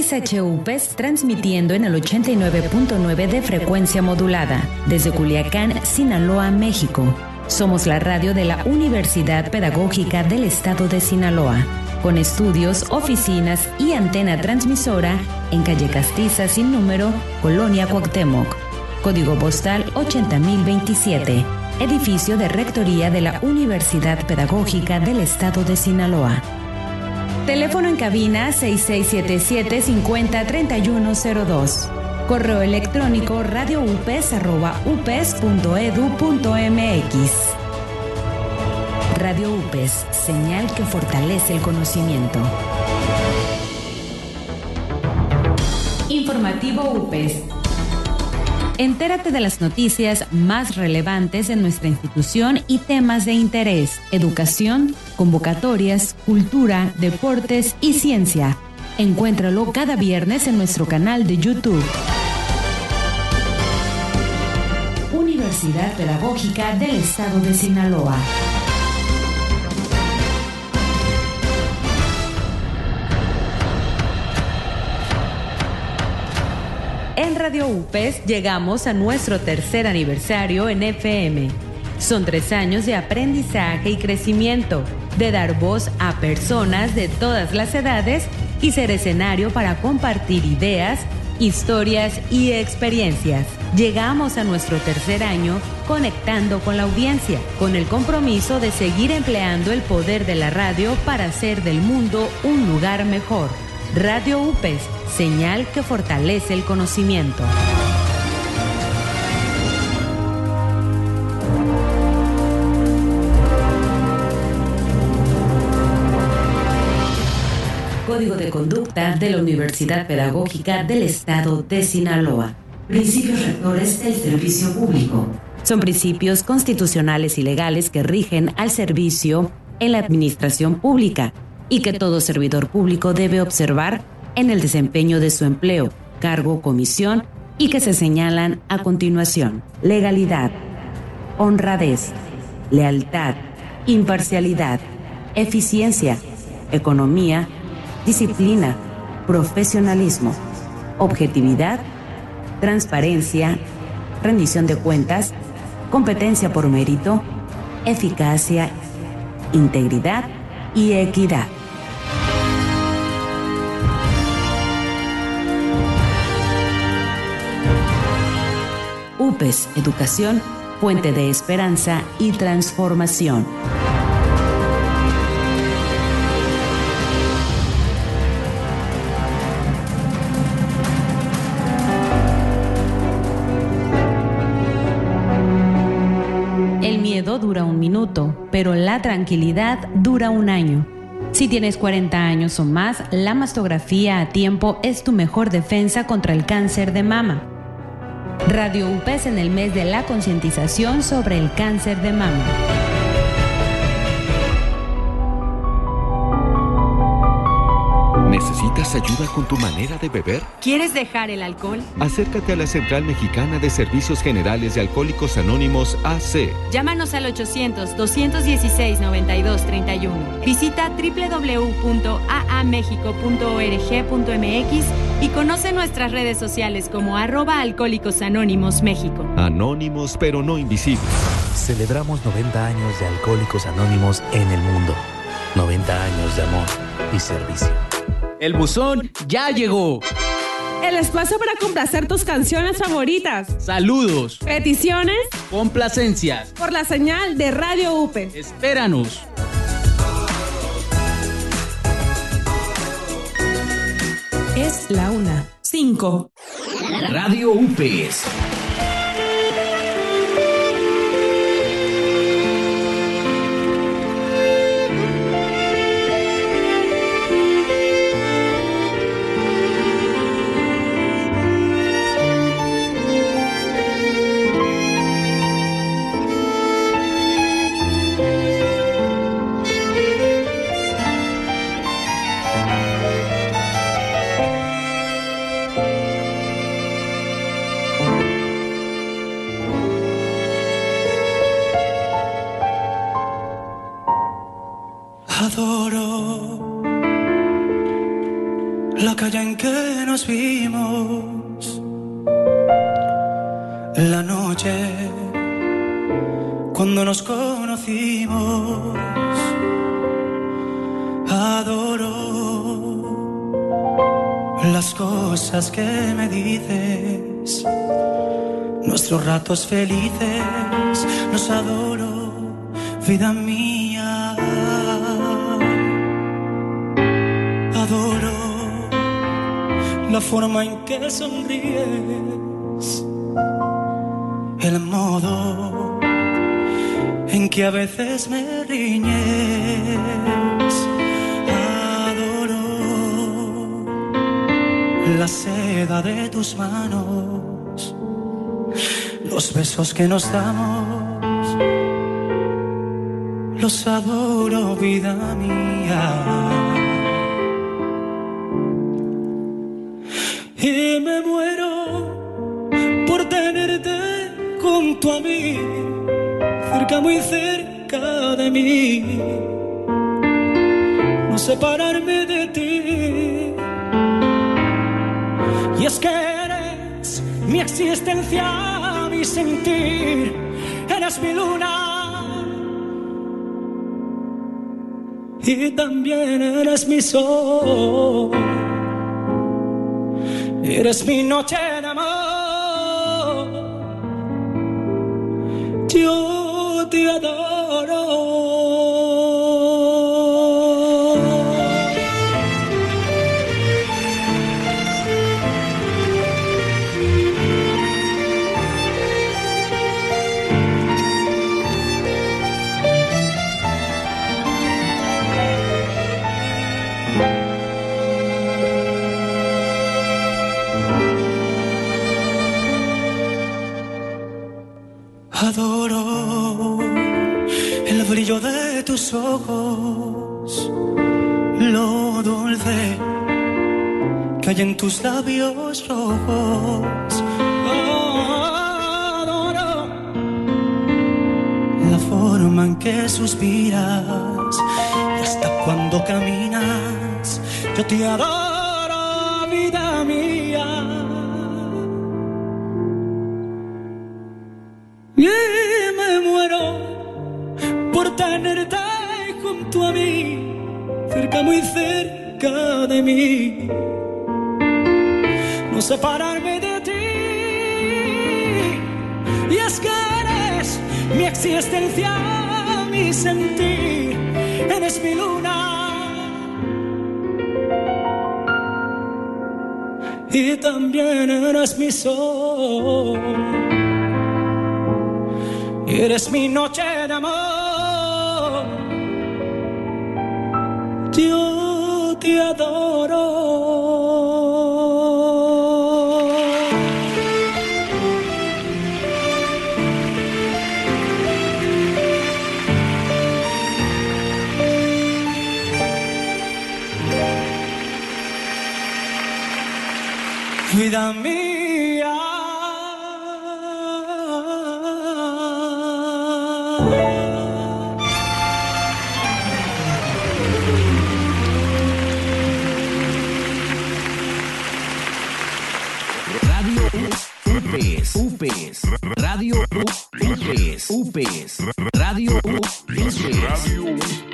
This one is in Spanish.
XHUPES transmitiendo en el 89.9 de frecuencia modulada desde Culiacán, Sinaloa, México. Somos la radio de la Universidad Pedagógica del Estado de Sinaloa, con estudios, oficinas y antena transmisora en calle Castiza sin número, Colonia Cuauhtémoc. Código postal 80027, edificio de rectoría de la Universidad Pedagógica del Estado de Sinaloa. Teléfono en cabina 6677-503102. Correo electrónico radioupes@upes.edu.mx. Radio UPES, señal que fortalece el conocimiento. Informativo UPES. Entérate de las noticias más relevantes en nuestra institución y temas de interés: educación, convocatorias, cultura, deportes y ciencia. Encuéntralo cada viernes en nuestro canal de YouTube. Universidad Pedagógica del Estado de Sinaloa. En Radio UPES llegamos a nuestro tercer aniversario en FM. Son 3 años de aprendizaje y crecimiento, de dar voz a personas de todas las edades y ser escenario para compartir ideas, historias y experiencias. Llegamos a nuestro tercer año conectando con la audiencia, con el compromiso de seguir empleando el poder de la radio para hacer del mundo un lugar mejor. Radio UPES, señal que fortalece el conocimiento. Código de conducta de la Universidad Pedagógica del Estado de Sinaloa. Principios rectores del servicio público. Son principios constitucionales y legales que rigen al servicio en la administración pública y que todo servidor público debe observar en el desempeño de su empleo, cargo, comisión, y que se señalan a continuación: legalidad, honradez, lealtad, imparcialidad, eficiencia, economía, disciplina, profesionalismo, objetividad, transparencia, rendición de cuentas, competencia por mérito, eficacia, integridad y equidad. UPES, educación, fuente de esperanza y transformación. El miedo dura 1 minuto, pero la tranquilidad dura 1 año. Si tienes 40 años o más, la mastografía a tiempo es tu mejor defensa contra el cáncer de mama. Radio UPES en el mes de la concientización sobre el cáncer de mama. ¿Necesitas ayuda con tu manera de beber? ¿Quieres dejar el alcohol? Acércate a la Central Mexicana de Servicios Generales de Alcohólicos Anónimos AC. Llámanos al 800-216-9231. Visita www.aamexico.org.mx y conoce nuestras redes sociales como @Alcohólicos Anónimos México. Anónimos pero no invisibles. Celebramos 90 años de Alcohólicos Anónimos en el mundo. 90 años de amor y servicio. El buzón ya llegó. El espacio para complacer tus canciones favoritas. Saludos. Peticiones. Complacencias. Por la señal de Radio UPES. Espéranos. Es la 1:05. Radio UPES. la calle en que nos vimos, la noche cuando nos conocimos. Adoro las cosas que me dices, nuestros ratos felices, los adoro, vida mía. Adoro la forma en que sonríes, el modo en que a veces me riñes. Adoro la seda de tus manos, los besos que nos damos, los adoro, vida mía. Y me muero por tenerte junto a mí, cerca, muy cerca de mí, no separarme de ti. Y es que eres mi existencia, mi sentir, eres mi luna y también eres mi sol. Eres mi noche de amor, yo te adoro. Adoro el brillo de tus ojos, lo dulce que hay en tus labios rojos. Adoro la forma en que suspiras y hasta cuando caminas. Yo te adoro, vida mía. Y me muero por tenerte junto a mí, cerca, muy cerca de mí, no separarme de ti. Y es que eres mi existencia, mi sentir, eres mi luna y también eres mi sol. Eres mi noche de amor, yo te adoro. Vida mía. UPS, Radio UPS, Radio UPS.